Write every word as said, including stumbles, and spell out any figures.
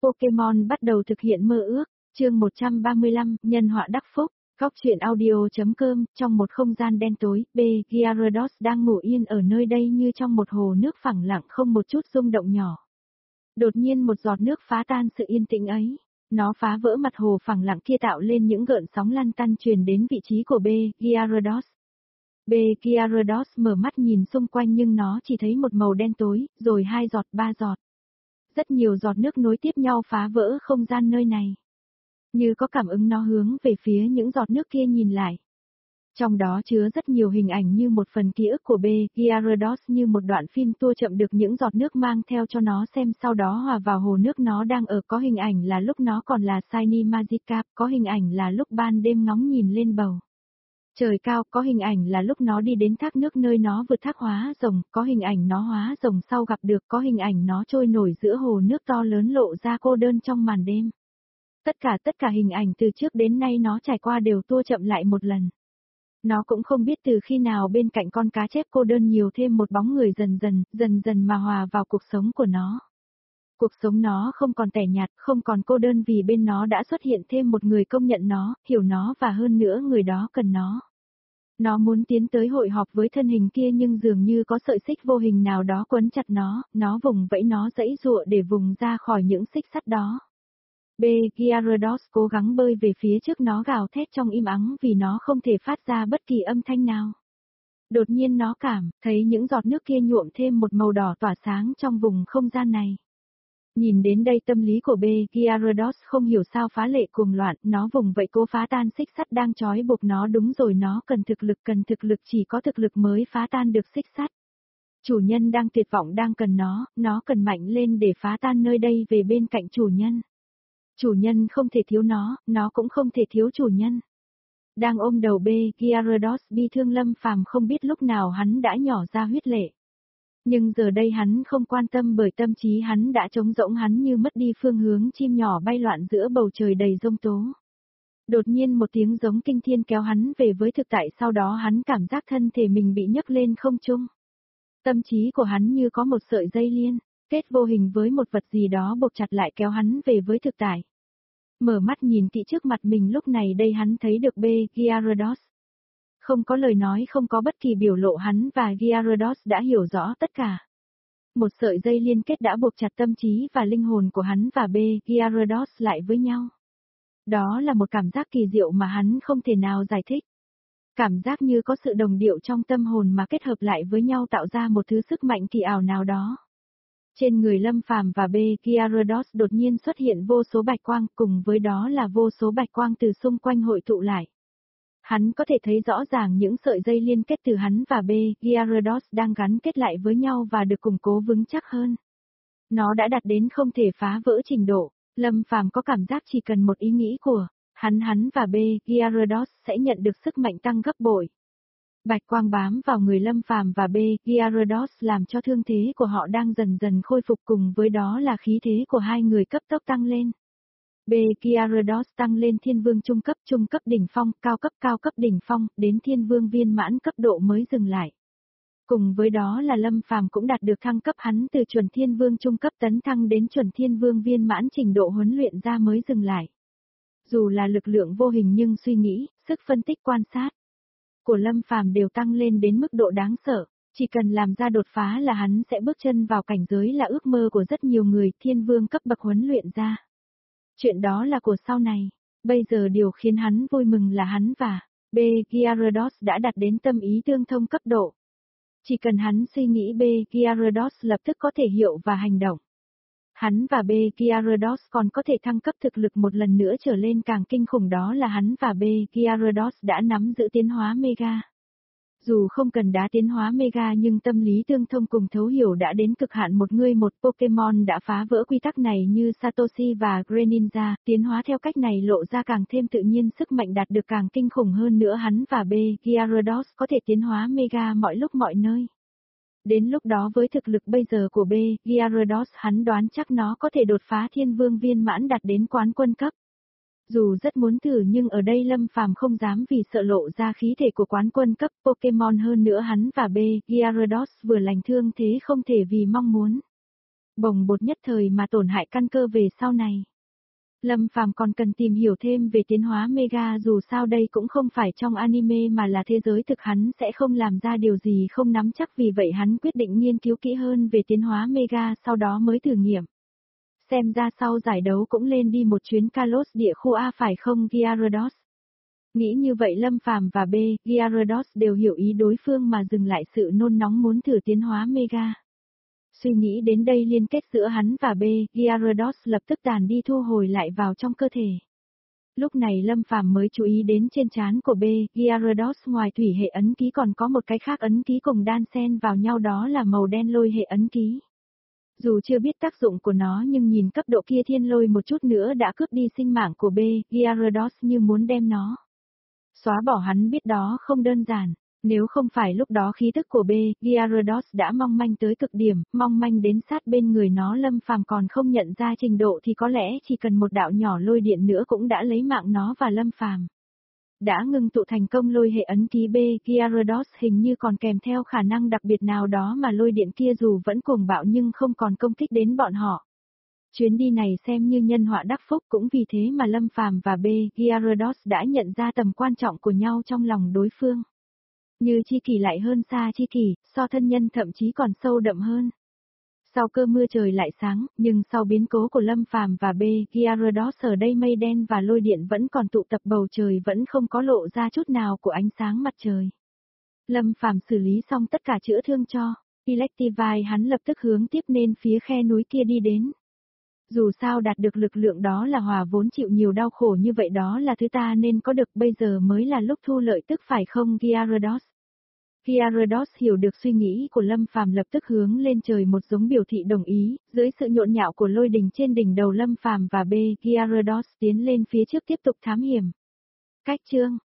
Pokemon bắt đầu thực hiện mơ ước, chương một trăm ba mươi lăm, nhân họa đắc phúc, góc truyện audio.com, trong một không gian đen tối, B. Gyarados đang ngủ yên ở nơi đây như trong một hồ nước phẳng lặng không một chút rung động nhỏ. Đột nhiên một giọt nước phá tan sự yên tĩnh ấy. Nó phá vỡ mặt hồ phẳng lặng kia tạo lên những gợn sóng lăn tăn truyền đến vị trí của B. Gyarados. B. Gyarados mở mắt nhìn xung quanh nhưng nó chỉ thấy một màu đen tối, rồi hai giọt, ba giọt. Rất nhiều giọt nước nối tiếp nhau phá vỡ không gian nơi này. Như có cảm ứng nó hướng về phía những giọt nước kia nhìn lại. Trong đó chứa rất nhiều hình ảnh như một phần ký ức của B. Gyarados như một đoạn phim tua chậm được những giọt nước mang theo cho nó xem sau đó hòa vào hồ nước nó đang ở, có hình ảnh là lúc nó còn là Shiny Magikarp, có hình ảnh là lúc ban đêm ngóng nhìn lên bầu trời cao, có hình ảnh là lúc nó đi đến thác nước nơi nó vượt thác hóa rồng, có hình ảnh nó hóa rồng sau gặp được, có hình ảnh nó trôi nổi giữa hồ nước to lớn lộ ra cô đơn trong màn đêm. Tất cả tất cả hình ảnh từ trước đến nay nó trải qua đều tua chậm lại một lần. Nó cũng không biết từ khi nào bên cạnh con cá chép cô đơn nhiều thêm một bóng người dần dần, dần dần mà hòa vào cuộc sống của nó. Cuộc sống nó không còn tẻ nhạt, không còn cô đơn vì bên nó đã xuất hiện thêm một người công nhận nó, hiểu nó và hơn nữa người đó cần nó. Nó muốn tiến tới hội họp với thân hình kia nhưng dường như có sợi xích vô hình nào đó quấn chặt nó, nó vùng vẫy nó giãy giụa để vùng ra khỏi những xích sắt đó. B. Gyarados cố gắng bơi về phía trước, nó gào thét trong im ắng vì nó không thể phát ra bất kỳ âm thanh nào. Đột nhiên nó cảm thấy những giọt nước kia nhuộm thêm một màu đỏ tỏa sáng trong vùng không gian này. Nhìn đến đây tâm lý của B. Gyarados không hiểu sao phá lệ cuồng loạn, nó vùng vẫy cố phá tan xích sắt đang trói buộc nó, đúng rồi, nó cần thực lực, cần thực lực, chỉ có thực lực mới phá tan được xích sắt. Chủ nhân đang tuyệt vọng đang cần nó, nó cần mạnh lên để phá tan nơi đây về bên cạnh chủ nhân. Chủ nhân không thể thiếu nó, nó cũng không thể thiếu chủ nhân. Đang ôm đầu B. Gyarados bi thương, Lâm Phàm không biết lúc nào hắn đã nhỏ ra huyết lệ. Nhưng giờ đây hắn không quan tâm bởi tâm trí hắn đã trống rỗng, hắn như mất đi phương hướng, chim nhỏ bay loạn giữa bầu trời đầy giông tố. Đột nhiên một tiếng giống kinh thiên kéo hắn về với thực tại, sau đó hắn cảm giác thân thể mình bị nhấc lên không trung. Tâm trí của hắn như có một sợi dây liên kết vô hình với một vật gì đó buộc chặt lại kéo hắn về với thực tại. Mở mắt nhìn kỹ trước mặt mình, lúc này đây hắn thấy được B. Gyarados. Không có lời nói, không có bất kỳ biểu lộ, hắn và Gyarados đã hiểu rõ tất cả. Một sợi dây liên kết đã buộc chặt tâm trí và linh hồn của hắn và B. Gyarados lại với nhau. Đó là một cảm giác kỳ diệu mà hắn không thể nào giải thích. Cảm giác như có sự đồng điệu trong tâm hồn mà kết hợp lại với nhau tạo ra một thứ sức mạnh kỳ ảo nào đó. Trên người Lâm Phàm và B. Gyarados đột nhiên xuất hiện vô số bạch quang, cùng với đó là vô số bạch quang từ xung quanh hội tụ lại. Hắn có thể thấy rõ ràng những sợi dây liên kết từ hắn và B. Gyarados đang gắn kết lại với nhau và được củng cố vững chắc hơn. Nó đã đạt đến không thể phá vỡ trình độ. Lâm Phàm có cảm giác chỉ cần một ý nghĩ của hắn hắn và B. Gyarados sẽ nhận được sức mạnh tăng gấp bội. Bạch quang bám vào người Lâm Phàm và B. Gyarados làm cho thương thế của họ đang dần dần khôi phục, cùng với đó là khí thế của hai người cấp tốc tăng lên. B. Gyarados tăng lên thiên vương trung cấp, trung cấp đỉnh phong, cao cấp, cao cấp đỉnh phong, đến thiên vương viên mãn cấp độ mới dừng lại. Cùng với đó là Lâm Phàm cũng đạt được thăng cấp, hắn từ chuẩn thiên vương trung cấp tấn thăng đến chuẩn thiên vương viên mãn, trình độ huấn luyện ra mới dừng lại. Dù là lực lượng vô hình nhưng suy nghĩ, sức phân tích, quan sát của Lâm Phàm đều tăng lên đến mức độ đáng sợ, chỉ cần làm ra đột phá là hắn sẽ bước chân vào cảnh giới là ước mơ của rất nhiều người, thiên vương cấp bậc huấn luyện ra. Chuyện đó là của sau này, bây giờ điều khiến hắn vui mừng là hắn và B. Gyarados đã đạt đến tâm ý tương thông cấp độ. Chỉ cần hắn suy nghĩ, B. Gyarados lập tức có thể hiểu và hành động. Hắn và B. Gyarados còn có thể thăng cấp thực lực một lần nữa trở lên càng kinh khủng, đó là hắn và B. Gyarados đã nắm giữ tiến hóa Mega. Dù không cần đá tiến hóa Mega nhưng tâm lý tương thông cùng thấu hiểu đã đến cực hạn, một người một Pokemon đã phá vỡ quy tắc này như Satoshi và Greninja, tiến hóa theo cách này lộ ra càng thêm tự nhiên, sức mạnh đạt được càng kinh khủng hơn nữa, hắn và B. Gyarados có thể tiến hóa Mega mọi lúc mọi nơi. Đến lúc đó với thực lực bây giờ của B. Gyarados, hắn đoán chắc nó có thể đột phá thiên vương viên mãn đạt đến quán quân cấp. Dù rất muốn thử nhưng ở đây Lâm Phàm không dám vì sợ lộ ra khí thể của quán quân cấp Pokemon, hơn nữa hắn và B. Gyarados vừa lành thương thế không thể vì mong muốn. Bồng bột nhất thời mà tổn hại căn cơ về sau này. Lâm Phàm còn cần tìm hiểu thêm về tiến hóa Mega, dù sao đây cũng không phải trong anime mà là thế giới thực, hắn sẽ không làm ra điều gì không nắm chắc, vì vậy hắn quyết định nghiên cứu kỹ hơn về tiến hóa Mega sau đó mới thử nghiệm. Xem ra sau giải đấu cũng lên đi một chuyến Kalos địa khu A phải không Gyarados? Nghĩ như vậy Lâm Phàm và B, Gyarados đều hiểu ý đối phương mà dừng lại sự nôn nóng muốn thử tiến hóa Mega. Suy nghĩ đến đây liên kết giữa hắn và B, Gyarados lập tức tàn đi thu hồi lại vào trong cơ thể. Lúc này Lâm Phàm mới chú ý đến trên trán của B, Gyarados ngoài thủy hệ ấn ký còn có một cái khác ấn ký cùng đan xen vào nhau, đó là màu đen lôi hệ ấn ký. Dù chưa biết tác dụng của nó nhưng nhìn cấp độ kia thiên lôi một chút nữa đã cướp đi sinh mạng của B, Gyarados như muốn đem nó xóa bỏ, hắn biết đó không đơn giản. Nếu không phải lúc đó khí tức của B, Gyarados đã mong manh tới cực điểm, mong manh đến sát bên người nó Lâm Phàm còn không nhận ra trình độ thì có lẽ chỉ cần một đạo nhỏ lôi điện nữa cũng đã lấy mạng nó và Lâm Phàm. Đã ngưng tụ thành công lôi hệ ấn ký B, Gyarados hình như còn kèm theo khả năng đặc biệt nào đó mà lôi điện kia dù vẫn cuồng bạo nhưng không còn công kích đến bọn họ. Chuyến đi này xem như nhân họa đắc phúc, cũng vì thế mà Lâm Phàm và B, Gyarados đã nhận ra tầm quan trọng của nhau trong lòng đối phương. Như chi kỷ lại hơn xa chi kỷ, so thân nhân thậm chí còn sâu đậm hơn. Sau cơn mưa trời lại sáng, nhưng sau biến cố của Lâm Phàm và B, Gyarados ở đây mây đen và lôi điện vẫn còn tụ tập, bầu trời vẫn không có lộ ra chút nào của ánh sáng mặt trời. Lâm Phàm xử lý xong tất cả chữa thương cho Electivire, hắn lập tức hướng tiếp nên phía khe núi kia đi đến. Dù sao đạt được lực lượng đó là Hòa vốn chịu nhiều đau khổ như vậy, đó là thứ ta nên có được, bây giờ mới là lúc thu lợi tức phải không Gyarados? Gyarados hiểu được suy nghĩ của Lâm Phàm lập tức hướng lên trời một giống biểu thị đồng ý, dưới sự nhộn nhạo của lôi đình trên đỉnh đầu Lâm Phàm và B, Gyarados tiến lên phía trước tiếp tục thám hiểm. Cách chương